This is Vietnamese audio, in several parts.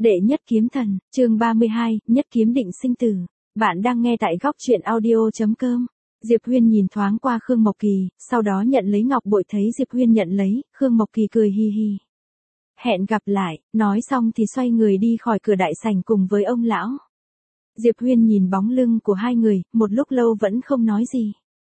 Đệ nhất kiếm thần, chương 32, nhất kiếm định sinh tử. Bạn đang nghe tại góc truyện audio.com. Diệp Huyên nhìn thoáng qua Khương Mộc Kỳ, sau đó nhận lấy ngọc bội, thấy Diệp Huyên nhận lấy, Khương Mộc Kỳ cười hi hi. Hẹn gặp lại, nói xong thì xoay người đi khỏi cửa đại sảnh cùng với ông lão. Diệp Huyên nhìn bóng lưng của hai người, một lúc lâu vẫn không nói gì.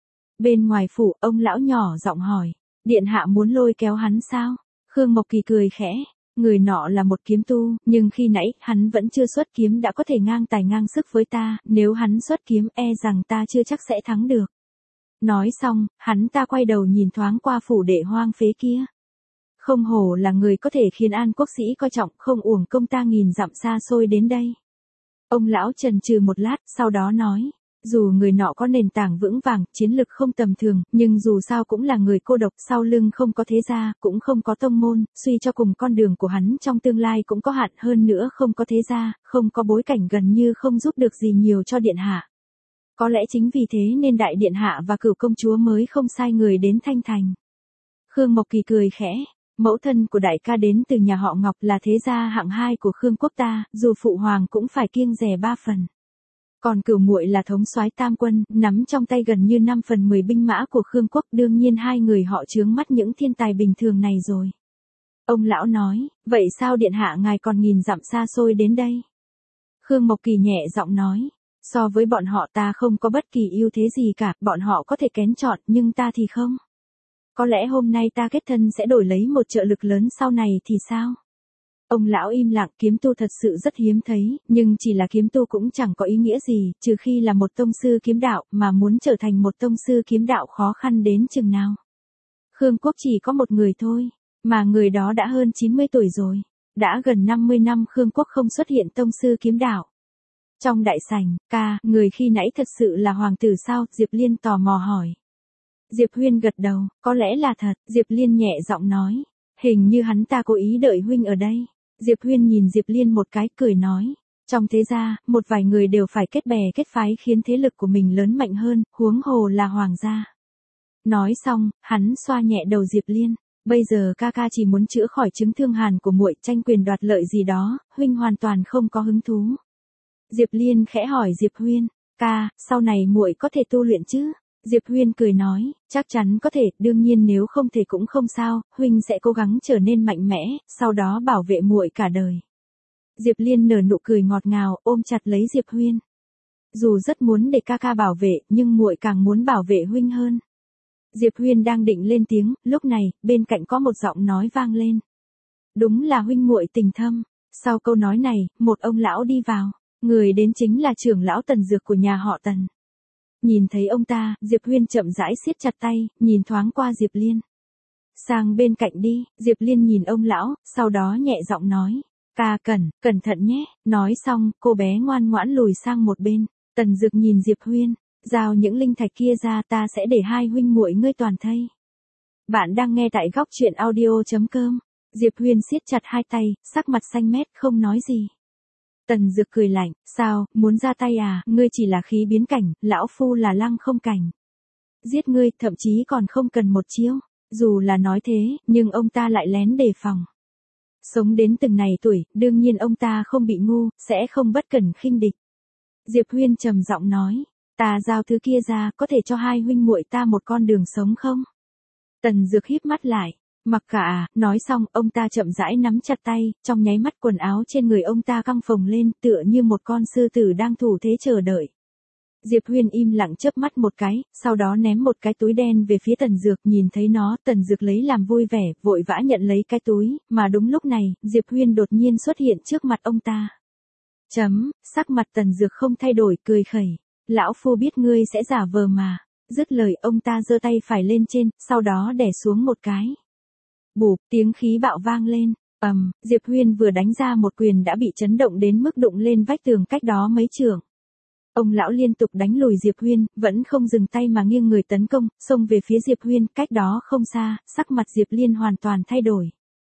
Bên ngoài phủ, ông lão nhỏ giọng hỏi, điện hạ muốn lôi kéo hắn sao? Khương Mộc Kỳ cười khẽ. Người nọ là một kiếm tu, nhưng khi nãy, hắn vẫn chưa xuất kiếm đã có thể ngang tài ngang sức với ta, nếu hắn xuất kiếm e rằng ta chưa chắc sẽ thắng được. Nói xong, hắn ta quay đầu nhìn thoáng qua phủ đệ hoang phế kia. Không hổ là người có thể khiến An quốc sĩ coi trọng, không uổng công ta nghìn dặm xa xôi đến đây. Ông lão chần chừ một lát, sau đó nói. Dù người nọ có nền tảng vững vàng, chiến lực không tầm thường, nhưng dù sao cũng là người cô độc, sau lưng không có thế gia, cũng không có tông môn, suy cho cùng con đường của hắn trong tương lai cũng có hạn, hơn nữa không có thế gia, không có bối cảnh, gần như không giúp được gì nhiều cho điện hạ. Có lẽ chính vì thế nên đại điện hạ và Cửu công chúa mới không sai người đến Thanh Thành. Khương Mộc Kỳ cười khẽ. Mẫu thân của đại ca đến từ nhà họ Ngọc, là thế gia hạng 2 của Khương quốc ta, dù phụ hoàng cũng phải kiêng dè 3 phần. Còn Cửu muội là thống soái tam quân, nắm trong tay gần như 5/10 binh mã của Khương quốc, đương nhiên hai người họ chướng mắt những thiên tài bình thường này rồi. Ông lão nói, vậy sao điện hạ ngài còn nghìn dặm xa xôi đến đây? Khương Mộc Kỳ nhẹ giọng nói, so với bọn họ ta không có bất kỳ ưu thế gì cả, bọn họ có thể kén chọn, nhưng ta thì không. Có lẽ hôm nay ta kết thân sẽ đổi lấy một trợ lực lớn sau này thì sao? Ông lão im lặng, kiếm tu thật sự rất hiếm thấy, nhưng chỉ là kiếm tu cũng chẳng có ý nghĩa gì, trừ khi là một tông sư kiếm đạo, mà muốn trở thành một tông sư kiếm đạo khó khăn đến chừng nào. Khương quốc chỉ có một người thôi, mà người đó đã hơn 90 tuổi rồi. Đã gần 50 năm Khương quốc không xuất hiện tông sư kiếm đạo. Trong đại sảnh, người khi nãy thật sự là hoàng tử sao? Diệp Liên tò mò hỏi. Diệp Huyên gật đầu, có lẽ là thật, Diệp Liên nhẹ giọng nói. Hình như hắn ta cố ý đợi huynh ở đây. Diệp Huyên nhìn Diệp Liên một cái, cười nói. Trong thế gia, một vài người đều phải kết bè kết phái khiến thế lực của mình lớn mạnh hơn, huống hồ là hoàng gia. Nói xong, hắn xoa nhẹ đầu Diệp Liên. Bây giờ ca chỉ muốn chữa khỏi chứng thương hàn của muội, tranh quyền đoạt lợi gì đó, huynh hoàn toàn không có hứng thú. Diệp Liên khẽ hỏi Diệp Huyên, sau này muội có thể tu luyện chứ? Diệp Huyên cười nói, chắc chắn có thể, đương nhiên nếu không thể cũng không sao, huynh sẽ cố gắng trở nên mạnh mẽ, sau đó bảo vệ muội cả đời. Diệp Liên nở nụ cười ngọt ngào, ôm chặt lấy Diệp Huyên. Dù rất muốn để ca bảo vệ, nhưng muội càng muốn bảo vệ huynh hơn. Diệp Huyên đang định lên tiếng, lúc này, bên cạnh có một giọng nói vang lên. Đúng là huynh muội tình thâm. Sau câu nói này, một ông lão đi vào, người đến chính là trưởng lão Tần Dược của nhà họ Tần. Nhìn thấy ông ta, Diệp Huyên chậm rãi siết chặt tay, nhìn thoáng qua Diệp Liên. Sang bên cạnh đi, Diệp Liên nhìn ông lão, sau đó nhẹ giọng nói. Cẩn thận nhé, nói xong, cô bé ngoan ngoãn lùi sang một bên. Tần Dược nhìn Diệp Huyên, giao những linh thạch kia ra, ta sẽ để hai huynh muội ngươi toàn thây. Bạn đang nghe tại góc truyện audio.com. Diệp Huyên siết chặt hai tay, sắc mặt xanh mét, không nói gì. Tần Dược cười lạnh, sao, muốn ra tay à, ngươi chỉ là khí biến cảnh, lão phu là lăng không cảnh. Giết ngươi, thậm chí còn không cần một chiêu. Dù là nói thế, nhưng ông ta lại lén đề phòng. Sống đến từng này tuổi, đương nhiên ông ta không bị ngu, sẽ không bất cẩn khinh địch. Diệp Huyên trầm giọng nói, ta giao thứ kia ra, có thể cho hai huynh muội ta một con đường sống không? Tần Dược híp mắt lại. Mặc cả, nói xong, ông ta chậm rãi nắm chặt tay, trong nháy mắt quần áo trên người ông ta căng phồng lên, tựa như một con sư tử đang thủ thế chờ đợi. Diệp Huyên im lặng chớp mắt một cái, sau đó ném một cái túi đen về phía Tần Dược, nhìn thấy nó, Tần Dược lấy làm vui vẻ, vội vã nhận lấy cái túi, mà đúng lúc này, Diệp Huyên đột nhiên xuất hiện trước mặt ông ta. Sắc mặt Tần Dược không thay đổi, cười khẩy. Lão phu biết ngươi sẽ giả vờ mà. Dứt lời, ông ta giơ tay phải lên trên, sau đó đè xuống một cái. Bụp, tiếng khí bạo vang lên. Diệp Huyên vừa đánh ra một quyền đã bị chấn động đến mức đụng lên vách tường cách đó mấy trượng. Ông lão liên tục đánh lùi Diệp Huyên, vẫn không dừng tay mà nghiêng người tấn công, xông về phía Diệp Huyên, cách đó không xa, sắc mặt Diệp Liên hoàn toàn thay đổi.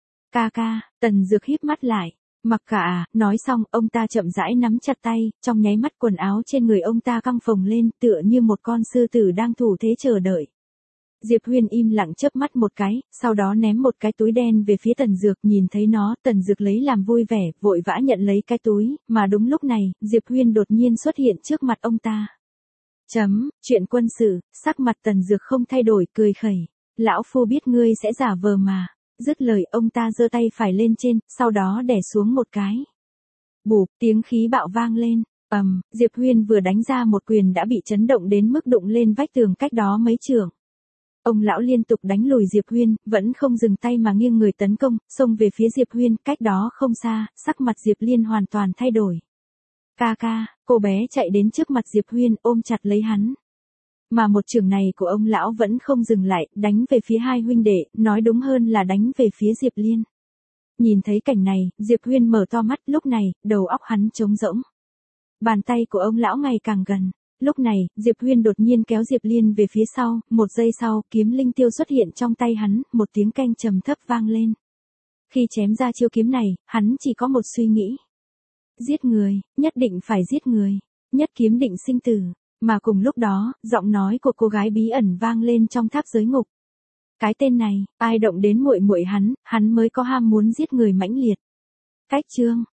Tần Dược híp mắt lại. Mặc cả, nói xong, ông ta chậm rãi nắm chặt tay, trong nháy mắt quần áo trên người ông ta căng phồng lên, tựa như một con sư tử đang thủ thế chờ đợi. Diệp Huyên im lặng chớp mắt một cái, sau đó ném một cái túi đen về phía Tần Dược, nhìn thấy nó, Tần Dược lấy làm vui vẻ, vội vã nhận lấy cái túi, mà đúng lúc này, Diệp Huyên đột nhiên xuất hiện trước mặt ông ta. Chuyện quân sự, sắc mặt Tần Dược không thay đổi, cười khẩy. Lão phu biết ngươi sẽ giả vờ mà. Dứt lời ông ta giơ tay phải lên trên, sau đó đè xuống một cái. Bụp, tiếng khí bạo vang lên. Diệp Huyên vừa đánh ra một quyền đã bị chấn động đến mức đụng lên vách tường cách đó mấy trượng. Ông lão liên tục đánh lùi Diệp Huyên, vẫn không dừng tay mà nghiêng người tấn công, xông về phía Diệp Huyên, cách đó không xa, sắc mặt Diệp Liên hoàn toàn thay đổi. Ca ca, cô bé chạy đến trước mặt Diệp Huyên ôm chặt lấy hắn. Mà một chưởng này của ông lão vẫn không dừng lại, đánh về phía hai huynh đệ, nói đúng hơn là đánh về phía Diệp Liên. Nhìn thấy cảnh này, Diệp Huyên mở to mắt, lúc này, đầu óc hắn trống rỗng. Bàn tay của ông lão ngày càng gần. Lúc này, Diệp Huyên đột nhiên kéo Diệp Liên về phía sau, một giây sau, kiếm linh tiêu xuất hiện trong tay hắn, một tiếng keng trầm thấp vang lên. Khi chém ra chiêu kiếm này, hắn chỉ có một suy nghĩ. Giết người, nhất định phải giết người, nhất kiếm định sinh tử. Mà cùng lúc đó, giọng nói của cô gái bí ẩn vang lên trong tháp giới ngục. Cái tên này, ai động đến muội muội hắn mới có ham muốn giết người mãnh liệt. Cách chương